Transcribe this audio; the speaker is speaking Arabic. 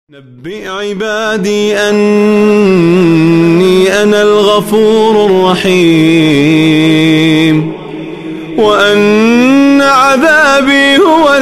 نبئ عبادي أني أنا الغفور الرحيم وأن عذابي هو